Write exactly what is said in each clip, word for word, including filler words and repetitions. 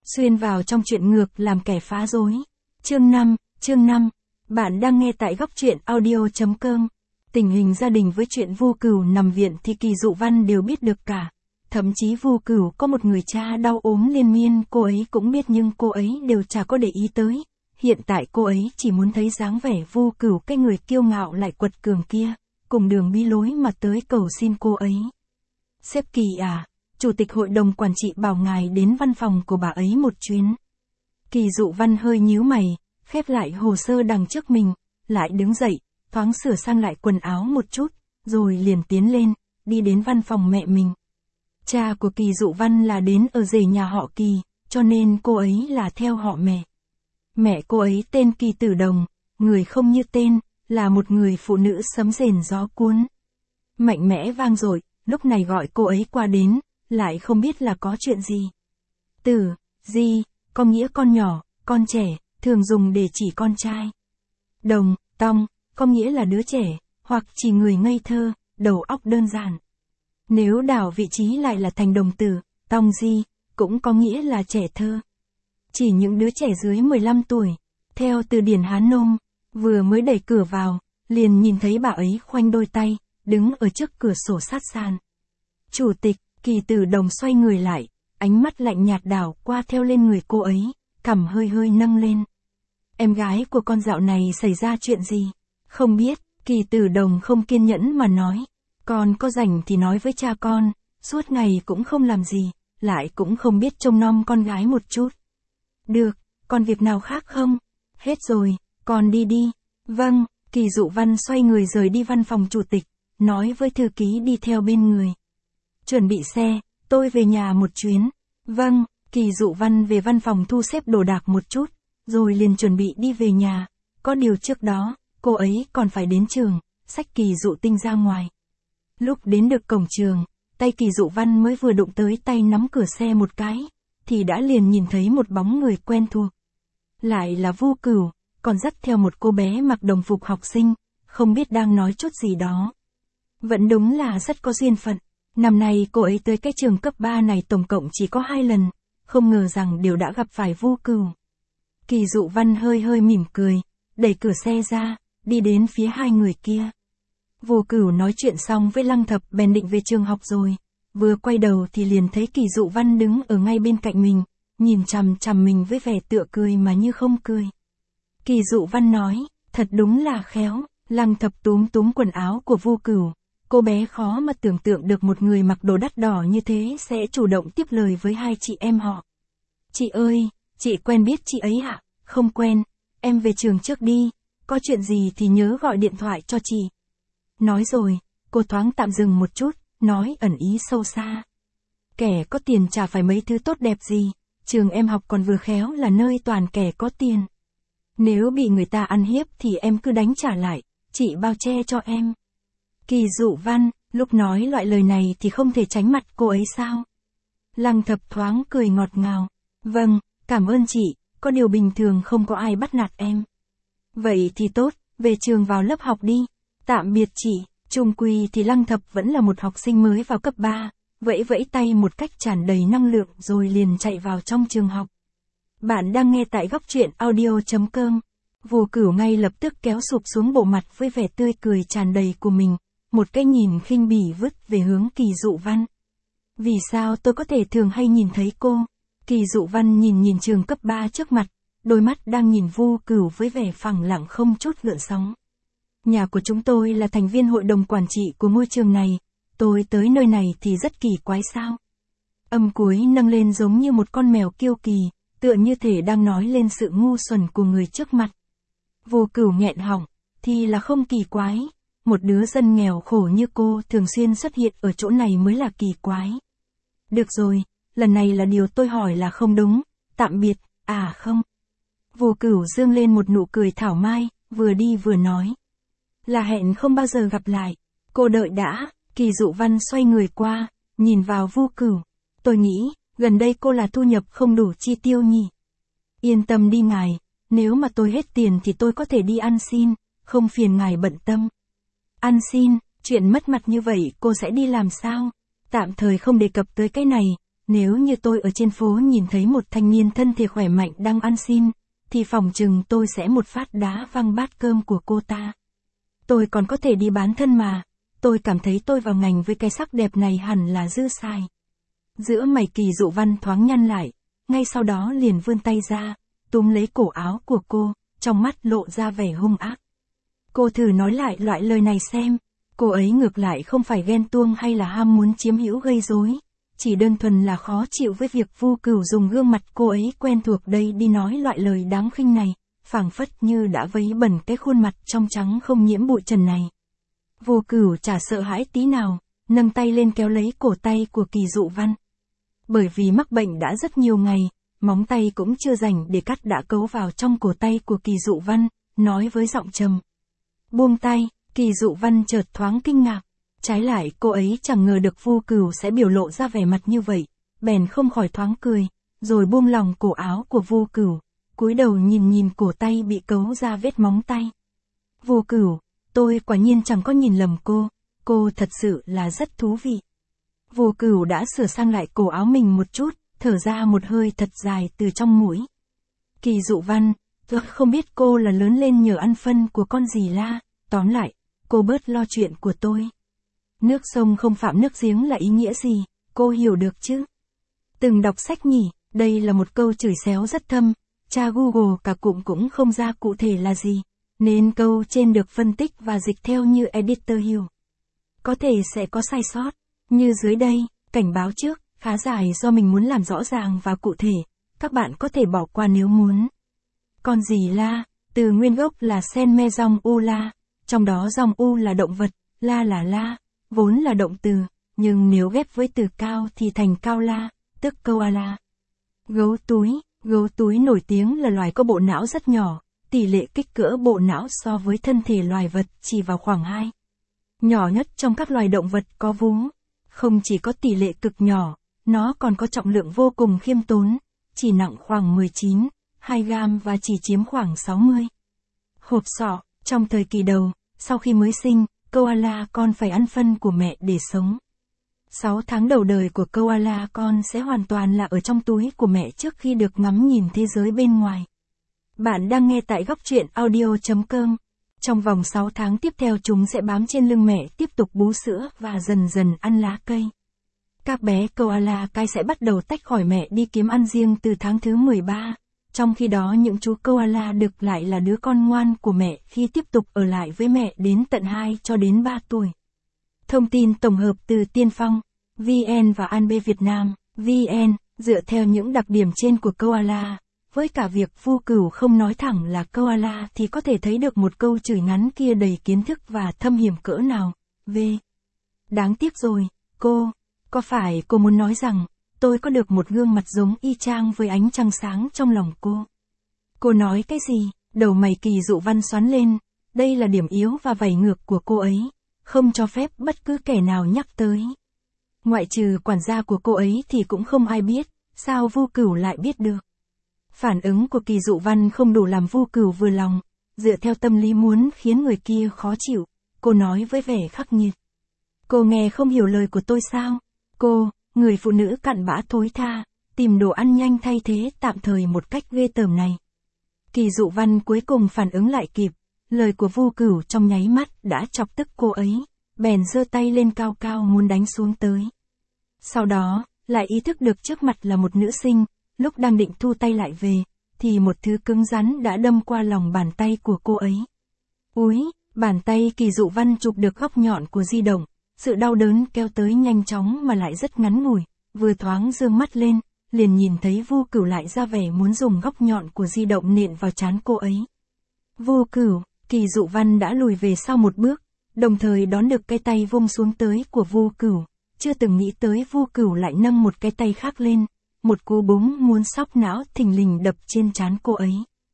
Xuyên vào trong chuyện ngược làm kẻ phá rối. Chương năm, chương năm. Bạn đang nghe tại góc truyện audio chấm com. Tình hình gia đình với chuyện Vu Cửu nằm viện thì Kỳ Dụ Văn đều biết được cả. Thậm chí Vu Cửu có một người cha đau ốm liên miên cô ấy cũng biết nhưng cô ấy đều chả có để ý tới. Hiện tại cô ấy chỉ muốn thấy dáng vẻ Vu Cửu cái người kiêu ngạo lại quật cường kia, cùng đường bí lối mà tới cầu xin cô ấy. Sếp Kỳ à, Chủ tịch hội đồng quản trị bảo ngài đến văn phòng của bà ấy một chuyến. Kỳ Dụ Văn hơi nhíu mày, khép lại hồ sơ đằng trước mình, lại đứng dậy, thoáng sửa sang lại quần áo một chút, rồi liền tiến lên, đi đến văn phòng mẹ mình. Cha của Kỳ Dụ Văn là đến ở rể nhà họ Kỳ, cho nên cô ấy là theo họ mẹ. Mẹ cô ấy tên Kỳ Tử Đồng, người không như tên, là một người phụ nữ sấm rền gió cuốn. Mạnh mẽ vang dội, lúc này gọi cô ấy qua đến, lại không biết là có chuyện gì. Tử, di, có nghĩa con nhỏ, con trẻ, thường dùng để chỉ con trai. Đồng, tong, có nghĩa là đứa trẻ, hoặc chỉ người ngây thơ, đầu óc đơn giản. Nếu đảo vị trí lại là thành đồng tử, tong di, cũng có nghĩa là trẻ thơ. Chỉ những đứa trẻ dưới mười lăm tuổi, theo từ điển Hán Nôm, vừa mới đẩy cửa vào, liền nhìn thấy bà ấy khoanh đôi tay, đứng ở trước cửa sổ sát sàn. Chủ tịch, Kỳ Tử Đồng xoay người lại, ánh mắt lạnh nhạt đảo qua theo lên người cô ấy, cằm hơi hơi nâng lên. Em gái của con dạo này xảy ra chuyện gì? Không biết, Kỳ Tử Đồng không kiên nhẫn mà nói. Con có rảnh thì nói với cha con, suốt ngày cũng không làm gì, lại cũng không biết trông nom con gái một chút. Được, còn việc nào khác không? Hết rồi, con đi đi. Vâng, Kỳ Dụ Văn xoay người rời đi văn phòng chủ tịch, nói với thư ký đi theo bên người. Chuẩn bị xe, tôi về nhà một chuyến. Vâng, Kỳ Dụ Văn về văn phòng thu xếp đồ đạc một chút, rồi liền chuẩn bị đi về nhà. Có điều trước đó, cô ấy còn phải đến trường, xách Kỳ Dụ Tinh ra ngoài. Lúc đến được cổng trường, tay Kỳ Dụ Văn mới vừa đụng tới tay nắm cửa xe một cái, thì đã liền nhìn thấy một bóng người quen thuộc. Lại là Vu Cửu, còn dắt theo một cô bé mặc đồng phục học sinh, không biết đang nói chút gì đó. Vẫn đúng là rất có duyên phận. Năm nay cô ấy tới cái trường cấp ba này tổng cộng chỉ có hai lần, không ngờ rằng đều đã gặp phải Vu Cửu. Kỳ Dụ Văn hơi hơi mỉm cười, đẩy cửa xe ra, đi đến phía hai người kia. Vu Cửu nói chuyện xong với Lăng Thập bèn định về trường học rồi, vừa quay đầu thì liền thấy Kỳ Dụ Văn đứng ở ngay bên cạnh mình, nhìn chằm chằm mình với vẻ tựa cười mà như không cười. Kỳ Dụ Văn nói, thật đúng là khéo. Lăng Thập túm túm quần áo của Vu Cửu. Cô bé khó mà tưởng tượng được một người mặc đồ đắt đỏ như thế sẽ chủ động tiếp lời với hai chị em họ. Chị ơi, chị quen biết chị ấy hả? Không quen, em về trường trước đi, có chuyện gì thì nhớ gọi điện thoại cho chị. Nói rồi, cô thoáng tạm dừng một chút, nói ẩn ý sâu xa. Kẻ có tiền chả phải mấy thứ tốt đẹp gì, trường em học còn vừa khéo là nơi toàn kẻ có tiền. Nếu bị người ta ăn hiếp thì em cứ đánh trả lại, chị bao che cho em. Kỳ Dụ Văn, lúc nói loại lời này thì không thể tránh mặt cô ấy sao? Lăng Thập thoáng cười ngọt ngào. Vâng, cảm ơn chị, có điều bình thường không có ai bắt nạt em. Vậy thì tốt, về trường vào lớp học đi. Tạm biệt chị. Chung quy thì Lăng Thập vẫn là một học sinh mới vào cấp ba, vẫy vẫy tay một cách tràn đầy năng lượng rồi liền chạy vào trong trường học. Bạn đang nghe tại góc truyện audio chấm com. Vu Cửu ngay lập tức kéo sụp xuống bộ mặt với vẻ tươi cười tràn đầy của mình, một cái nhìn khinh bỉ vứt về hướng Kỳ Dụ Văn. Vì sao tôi có thể thường hay nhìn thấy cô? Kỳ Dụ Văn nhìn nhìn trường cấp ba trước mặt, đôi mắt đang nhìn Vu Cửu với vẻ phẳng lặng không chút gợn sóng. Nhà của chúng tôi là thành viên hội đồng quản trị của ngôi trường này, tôi tới nơi này thì rất kỳ quái sao? Âm cuối nâng lên giống như một con mèo kiêu kỳ, tựa như thể đang nói lên sự ngu xuẩn của người trước mặt. Vu Cửu nghẹn họng, thì là không kỳ quái, một đứa dân nghèo khổ như cô thường xuyên xuất hiện ở chỗ này mới là kỳ quái. Được rồi, lần này là điều tôi hỏi là không đúng, tạm biệt, à không. Vu Cửu dương lên một nụ cười thảo mai, vừa đi vừa nói. Là hẹn không bao giờ gặp lại, cô đợi đã. Kỳ Dụ Văn xoay người qua, nhìn vào Vu Cửu. Tôi nghĩ, gần đây cô là thu nhập không đủ chi tiêu nhỉ. Yên tâm đi ngài, nếu mà tôi hết tiền thì tôi có thể đi ăn xin, không phiền ngài bận tâm. Ăn xin, chuyện mất mặt như vậy cô sẽ đi làm sao? Tạm thời không đề cập tới cái này, Nếu như tôi ở trên phố nhìn thấy một thanh niên thân thể khỏe mạnh đang ăn xin, thì phòng chừng tôi sẽ một phát đá văng bát cơm của cô ta. Tôi còn có thể đi bán thân mà, tôi cảm thấy tôi vào ngành với cái sắc đẹp này hẳn là dư xài. Giữa mày Kỳ Dụ Văn thoáng nhăn lại, ngay sau đó liền vươn tay ra, túm lấy cổ áo của cô, trong mắt lộ ra vẻ hung ác. Cô thử nói lại loại lời này xem, cô ấy ngược lại không phải ghen tuông hay là ham muốn chiếm hữu gây rối, chỉ đơn thuần là khó chịu với việc Vu Cửu dùng gương mặt cô ấy quen thuộc đây đi nói loại lời đáng khinh này, phảng phất như đã vấy bẩn cái khuôn mặt trong trắng không nhiễm bụi trần này. Vu Cửu chả sợ hãi tí nào, nâng tay lên kéo lấy cổ tay của Kỳ Dụ Văn. Bởi vì mắc bệnh đã rất nhiều ngày, móng tay cũng chưa rảnh để cắt đã cấu vào trong cổ tay của Kỳ Dụ Văn, nói với giọng trầm. Buông tay, Kỳ Dụ Văn chợt thoáng kinh ngạc. Trái lại cô ấy chẳng ngờ được Vu Cửu sẽ biểu lộ ra vẻ mặt như vậy, bèn không khỏi thoáng cười, rồi buông lòng cổ áo của Vu Cửu, cúi đầu nhìn nhìn cổ tay bị cấu ra vết móng tay. Vu Cửu, tôi quả nhiên chẳng có nhìn lầm cô, cô thật sự là rất thú vị. Vu Cửu đã sửa sang lại cổ áo mình một chút, thở ra một hơi thật dài từ trong mũi. Kỳ Dụ Văn, tôi không biết cô là lớn lên nhờ ăn phân của con gì la, tóm lại, cô bớt lo chuyện của tôi. Nước sông không phạm nước giếng là ý nghĩa gì, cô hiểu được chứ? Từng đọc sách nhỉ, đây là một câu chửi xéo rất thâm, tra Google cả cụm cũng không ra cụ thể là gì, nên câu trên được phân tích và dịch theo như editor hiểu. Có thể sẽ có sai sót, như dưới đây, cảnh báo trước, khá dài do mình muốn làm rõ ràng và cụ thể, các bạn có thể bỏ qua nếu muốn. Con gì la, từ nguyên gốc là sen me dòng u la, trong đó dòng u là động vật, la là la, vốn là động từ, nhưng nếu ghép với từ cao thì thành cao la, tức koala. Gấu túi, gấu túi nổi tiếng là loài có bộ não rất nhỏ, tỷ lệ kích cỡ bộ não so với thân thể loài vật chỉ vào khoảng hai. Nhỏ nhất trong các loài động vật có vú. Không chỉ có tỷ lệ cực nhỏ, nó còn có trọng lượng vô cùng khiêm tốn, chỉ nặng khoảng mười chín, hai gam và chỉ chiếm khoảng sáu mươi. Hộp sọ, trong thời kỳ đầu, sau khi mới sinh, koala con phải ăn phân của mẹ để sống. sáu tháng đầu đời của koala con sẽ hoàn toàn là ở trong túi của mẹ trước khi được ngắm nhìn thế giới bên ngoài. Bạn đang nghe tại góc truyện audio chấm com. Trong vòng sáu tháng tiếp theo chúng sẽ bám trên lưng mẹ tiếp tục bú sữa và dần dần ăn lá cây. Các bé koala cái sẽ bắt đầu tách khỏi mẹ đi kiếm ăn riêng từ tháng thứ mười ba. Trong khi đó những chú koala đực lại là đứa con ngoan của mẹ khi tiếp tục ở lại với mẹ đến tận hai cho đến ba tuổi. Thông tin tổng hợp từ Tiên Phong, vê en và An Bê Việt Nam, vê en, dựa theo những đặc điểm trên của koala, với cả việc Vu Cửu không nói thẳng là koala thì có thể thấy được một câu chửi ngắn kia đầy kiến thức và thâm hiểm cỡ nào. V. Đáng tiếc rồi, cô, có phải cô muốn nói rằng, tôi có được một gương mặt giống y chang với ánh trăng sáng trong lòng cô? Cô nói cái gì? Đầu mày Kỳ Dụ Văn xoắn lên, đây là điểm yếu và vảy ngược của cô ấy, không cho phép bất cứ kẻ nào nhắc tới. Ngoại trừ quản gia của cô ấy thì cũng không ai biết, sao Vu Cửu lại biết được? Phản ứng của Kỳ Dụ Văn không đủ làm Vu Cửu vừa lòng, dựa theo tâm lý muốn khiến người kia khó chịu, cô nói với vẻ khắc nghiệt. Cô nghe không hiểu lời của tôi sao? Cô, người phụ nữ cặn bã thối tha, tìm đồ ăn nhanh thay thế tạm thời một cách ghê tởm này. Kỳ Dụ Văn cuối cùng phản ứng lại kịp, lời của Vu Cửu trong nháy mắt đã chọc tức cô ấy, bèn giơ tay lên cao cao muốn đánh xuống tới. Sau đó, lại ý thức được trước mặt là một nữ sinh, lúc đang định thu tay lại về, thì một thứ cứng rắn đã đâm qua lòng bàn tay của cô ấy. Úi, bàn tay Kỳ Dụ Văn chụp được góc nhọn của di động, sự đau đớn kéo tới nhanh chóng mà lại rất ngắn ngủi, vừa thoáng dương mắt lên, liền nhìn thấy Vu Cửu lại ra vẻ muốn dùng góc nhọn của di động nện vào trán cô ấy. Vu Cửu, Kỳ Dụ Văn đã lùi về sau một bước, đồng thời đón được cái tay vung xuống tới của Vu Cửu, chưa từng nghĩ tới Vu Cửu lại nâng một cái tay khác lên, một cú búng muốn sóc não thình lình đập trên trán cô ấy.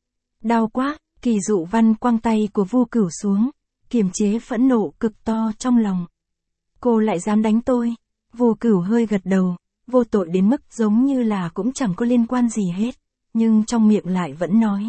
Đau quá, Kỳ Dụ Văn quăng tay của Vu Cửu xuống, kiềm chế phẫn nộ cực to trong lòng. Cô lại dám đánh tôi? Vu Cửu hơi gật đầu, vô tội đến mức giống như là cũng chẳng có liên quan gì hết, nhưng trong miệng lại vẫn nói.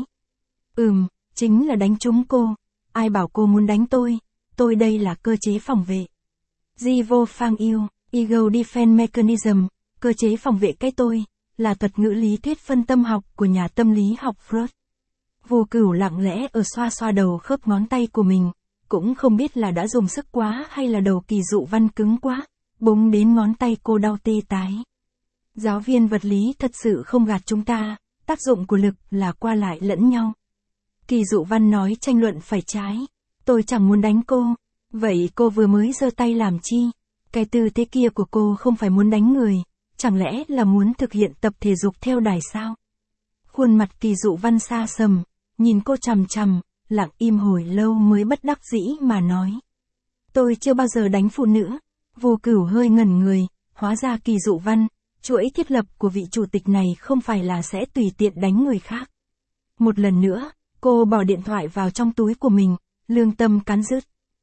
Ừm, chính là đánh trúng cô, ai bảo cô muốn đánh tôi, tôi đây là cơ chế phòng vệ. Jivo Phang Yêu, Ego Defense Mechanism, cơ chế phòng vệ cái tôi, là thuật ngữ lý thuyết phân tâm học của nhà tâm lý học Freud. Vô Cửu lặng lẽ ở xoa xoa đầu khớp ngón tay của mình, cũng không biết là đã dùng sức quá hay là đầu Kỳ Dụ Văn cứng quá, búng đến ngón tay cô đau tê tái. Giáo viên vật lý thật sự không gạt chúng ta, tác dụng của lực là qua lại lẫn nhau. Kỳ Dụ Văn nói tranh luận phải trái. Tôi chẳng muốn đánh cô. Vậy cô vừa mới giơ tay làm chi? Cái tư thế kia của cô không phải muốn đánh người, chẳng lẽ là muốn thực hiện tập thể dục theo đài sao? Khuôn mặt Kỳ Dụ Văn xa sầm, nhìn cô chằm chằm, lặng im hồi lâu mới bất đắc dĩ mà nói. Tôi chưa bao giờ đánh phụ nữ. Vô Cửu hơi ngẩn người, hóa ra Kỳ Dụ Văn, chuỗi thiết lập của vị chủ tịch này không phải là sẽ tùy tiện đánh người khác. Một lần nữa, cô bỏ điện thoại vào trong túi của mình, lương tâm cắn rứt.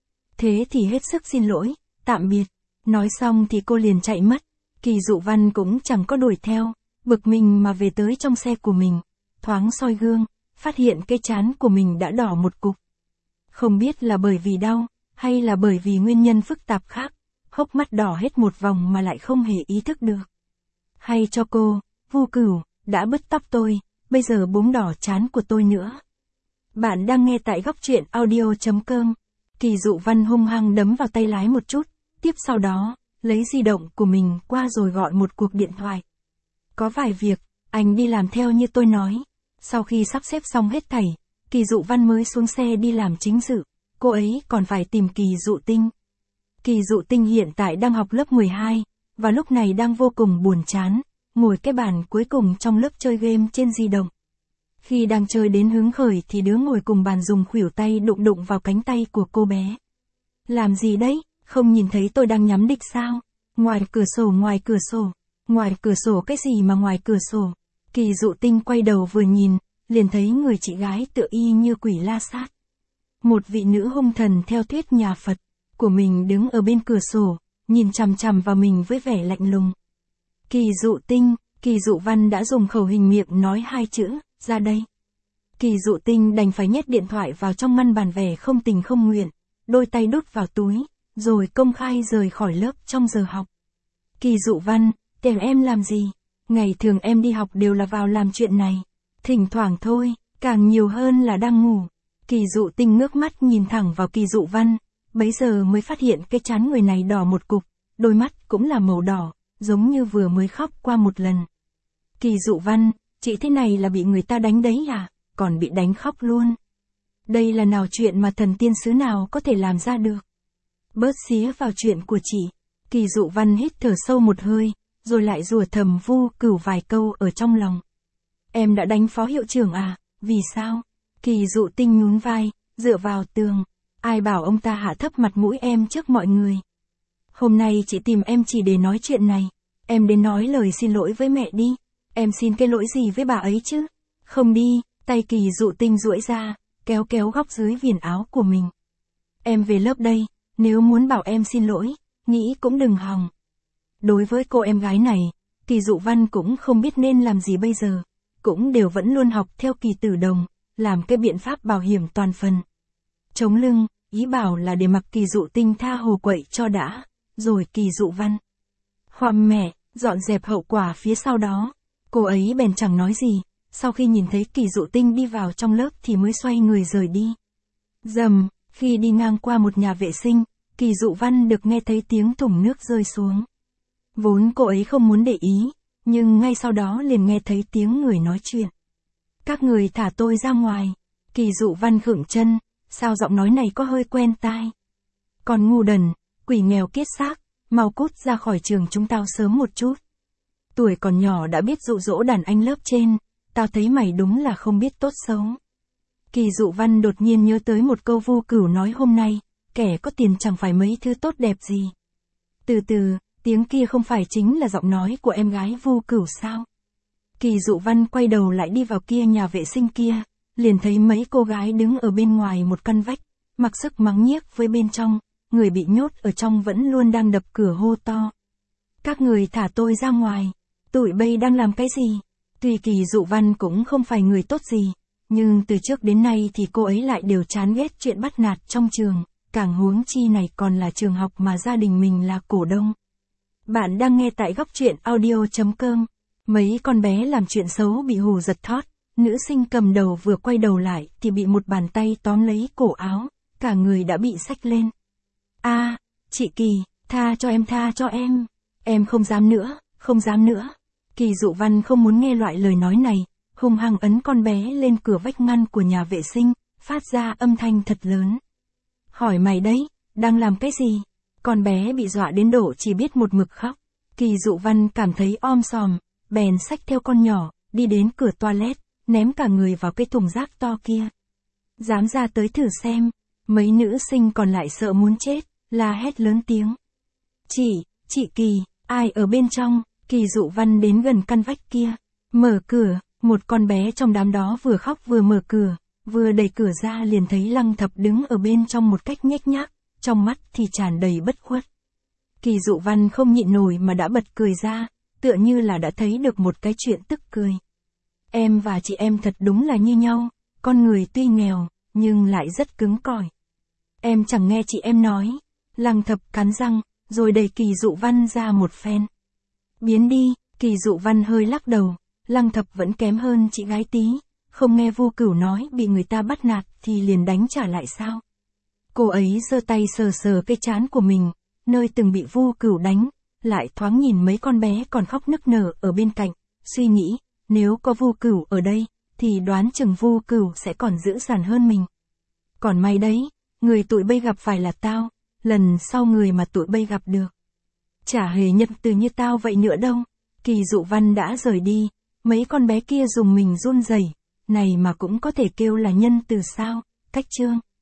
Thế thì hết sức xin lỗi, tạm biệt. Nói xong thì cô liền chạy mất. Kỳ Dụ Văn cũng chẳng có đuổi theo, bực mình mà về tới trong xe của mình, thoáng soi gương, phát hiện cái trán của mình đã đỏ một cục. Không biết là bởi vì đau, hay là bởi vì nguyên nhân phức tạp khác, hốc mắt đỏ hết một vòng mà lại không hề ý thức được. Hay cho cô, Vô Cửu, đã bứt tóc tôi, bây giờ búng đỏ trán của tôi nữa. Bạn đang nghe tại góc truyện audio chấm com. Kỳ Dụ Văn hung hăng đấm vào tay lái một chút, tiếp sau đó, lấy di động của mình qua rồi gọi một cuộc điện thoại. Có vài việc, anh đi làm theo như tôi nói. Sau khi sắp xếp xong hết thảy, Kỳ Dụ Văn mới xuống xe đi làm chính sự, cô ấy còn phải tìm Kỳ Dụ Tinh. Kỳ Dụ Tinh hiện tại đang học lớp mười hai, và lúc này đang vô cùng buồn chán, ngồi cái bàn cuối cùng trong lớp chơi game trên di động. Khi đang chơi đến hứng khởi thì đứa ngồi cùng bàn dùng khuỷu tay đụng đụng vào cánh tay của cô bé. Làm gì đấy, không nhìn thấy tôi đang nhắm địch sao? Ngoài cửa sổ ngoài cửa sổ, ngoài cửa sổ cái gì mà ngoài cửa sổ? Kỳ Dụ Tinh quay đầu vừa nhìn, liền thấy người chị gái tựa y như quỷ La Sát. Một vị nữ hung thần theo thuyết nhà Phật của mình đứng ở bên cửa sổ, nhìn chằm chằm vào mình với vẻ lạnh lùng. Kỳ Dụ Tinh, Kỳ Dụ Văn đã dùng khẩu hình miệng nói hai chữ, ra đây. Kỳ Dụ Tinh đành phải nhét điện thoại vào trong ngăn bàn vẻ không tình không nguyện, đôi tay đút vào túi, rồi công khai rời khỏi lớp trong giờ học. Kỳ Dụ Văn, tìm em làm gì? Ngày thường em đi học đều là vào làm chuyện này. Thỉnh thoảng thôi, càng nhiều hơn là đang ngủ. Kỳ Dụ Tinh ngước mắt nhìn thẳng vào Kỳ Dụ Văn, bấy giờ mới phát hiện cái trán người này đỏ một cục, đôi mắt cũng là màu đỏ, giống như vừa mới khóc qua một lần. Kỳ Dụ Văn, chị thế này là bị người ta đánh đấy à? Còn bị đánh khóc luôn. Đây là nào chuyện mà thần tiên sứ nào có thể làm ra được? Bớt xía vào chuyện của chị. Kỳ Dụ Văn hít thở sâu một hơi, rồi lại rủa thầm Vô Cửu vài câu ở trong lòng. Em đã đánh phó hiệu trưởng à? Vì sao? Kỳ Dụ Tinh nhún vai, dựa vào tường. Ai bảo ông ta hạ thấp mặt mũi em trước mọi người? Hôm nay chị tìm em chỉ để nói chuyện này. Em đến nói lời xin lỗi với mẹ đi. Em xin cái lỗi gì với bà ấy chứ? Không đi, tay Kỳ Dụ Tinh duỗi ra, kéo kéo góc dưới viền áo của mình. Em về lớp đây, nếu muốn bảo em xin lỗi, nghĩ cũng đừng hòng. Đối với cô em gái này, Kỳ Dụ Văn cũng không biết nên làm gì bây giờ, cũng đều vẫn luôn học theo Kỳ Tử Đồng, làm cái biện pháp bảo hiểm toàn phần. Chống lưng, ý bảo là để mặc Kỳ Dụ Tinh tha hồ quậy cho đã, rồi Kỳ Dụ Văn. Hoàm mẹ, dọn dẹp hậu quả phía sau đó, cô ấy bèn chẳng nói gì, sau khi nhìn thấy Kỳ Dụ Tinh đi vào trong lớp thì mới xoay người rời đi. Dầm, khi đi ngang qua một nhà vệ sinh, Kỳ Dụ Văn được nghe thấy tiếng thùng nước rơi xuống. Vốn cô ấy không muốn để ý, nhưng ngay sau đó liền nghe thấy tiếng người nói chuyện. Các người thả tôi ra ngoài. Kỳ Dụ Văn khựng chân, sao giọng nói này có hơi quen tai. Còn ngu đần, quỷ nghèo kiết xác, mau cút ra khỏi trường chúng tao sớm một chút. Tuổi còn nhỏ đã biết dụ dỗ đàn anh lớp trên, tao thấy mày đúng là không biết tốt xấu. Kỳ Dụ Văn đột nhiên nhớ tới một câu Vô Cửu nói hôm nay, kẻ có tiền chẳng phải mấy thứ tốt đẹp gì. Từ từ, tiếng kia không phải chính là giọng nói của em gái Vô Cửu sao? Kỳ Dụ Văn quay đầu lại đi vào kia nhà vệ sinh kia, liền thấy mấy cô gái đứng ở bên ngoài một căn vách, mặc sức mắng nhiếc với bên trong, người bị nhốt ở trong vẫn luôn đang đập cửa hô to. Các người thả tôi ra ngoài, tụi bây đang làm cái gì? Tuy Kỳ Dụ Văn cũng không phải người tốt gì, nhưng từ trước đến nay thì cô ấy lại đều chán ghét chuyện bắt nạt trong trường, càng huống chi này còn là trường học mà gia đình mình là cổ đông. Bạn đang nghe tại góc truyện audio.com. Mấy con bé làm chuyện xấu bị hù giật thót. Nữ sinh cầm đầu vừa quay đầu lại thì bị một bàn tay tóm lấy cổ áo. Cả người đã bị xách lên. A, chị Kỳ, tha cho em, tha cho em. Em không dám nữa, không dám nữa. Kỳ Dụ Văn không muốn nghe loại lời nói này. Hung hăng ấn con bé lên cửa vách ngăn của nhà vệ sinh, phát ra âm thanh thật lớn. Hỏi mày đấy, đang làm cái gì? Con bé bị dọa đến độ chỉ biết một mực khóc. Kỳ Dụ Văn cảm thấy om sòm, bèn xách theo con nhỏ, đi đến cửa toilet, ném cả người vào cái thùng rác to kia. Dám ra tới thử xem. Mấy nữ sinh còn lại sợ muốn chết, la hét lớn tiếng. Chị, chị Kỳ, ai ở bên trong? Kỳ Dụ Văn đến gần căn vách kia, mở cửa, một con bé trong đám đó vừa khóc vừa mở cửa, vừa đẩy cửa ra liền thấy Lăng Thập đứng ở bên trong một cách nhếch nhác, trong mắt thì tràn đầy bất khuất. Kỳ Dụ Văn không nhịn nổi mà đã bật cười ra, tựa như là đã thấy được một cái chuyện tức cười. Em và chị em thật đúng là như nhau, con người tuy nghèo, nhưng lại rất cứng cỏi. Em chẳng nghe chị em nói. Lăng Thập cắn răng, rồi đẩy Kỳ Dụ Văn ra một phen. Biến đi, Kỳ Dụ Văn hơi lắc đầu, Lăng Thập vẫn kém hơn chị gái tí, không nghe Vu Cửu nói bị người ta bắt nạt thì liền đánh trả lại sao? Cô ấy giơ tay sờ sờ cái trán của mình, nơi từng bị Vu Cửu đánh, lại thoáng nhìn mấy con bé còn khóc nức nở ở bên cạnh, suy nghĩ, nếu có Vu Cửu ở đây, thì đoán chừng Vu Cửu sẽ còn dữ dằn hơn mình. Còn may đấy, người tụi bây gặp phải là tao, lần sau người mà tụi bây gặp được. Chả hề nhân từ như tao vậy nữa đâu. Kỳ Dụ Văn đã rời đi, mấy con bé kia dùng mình run rẩy, này mà cũng có thể kêu là nhân từ sao? Cách chương.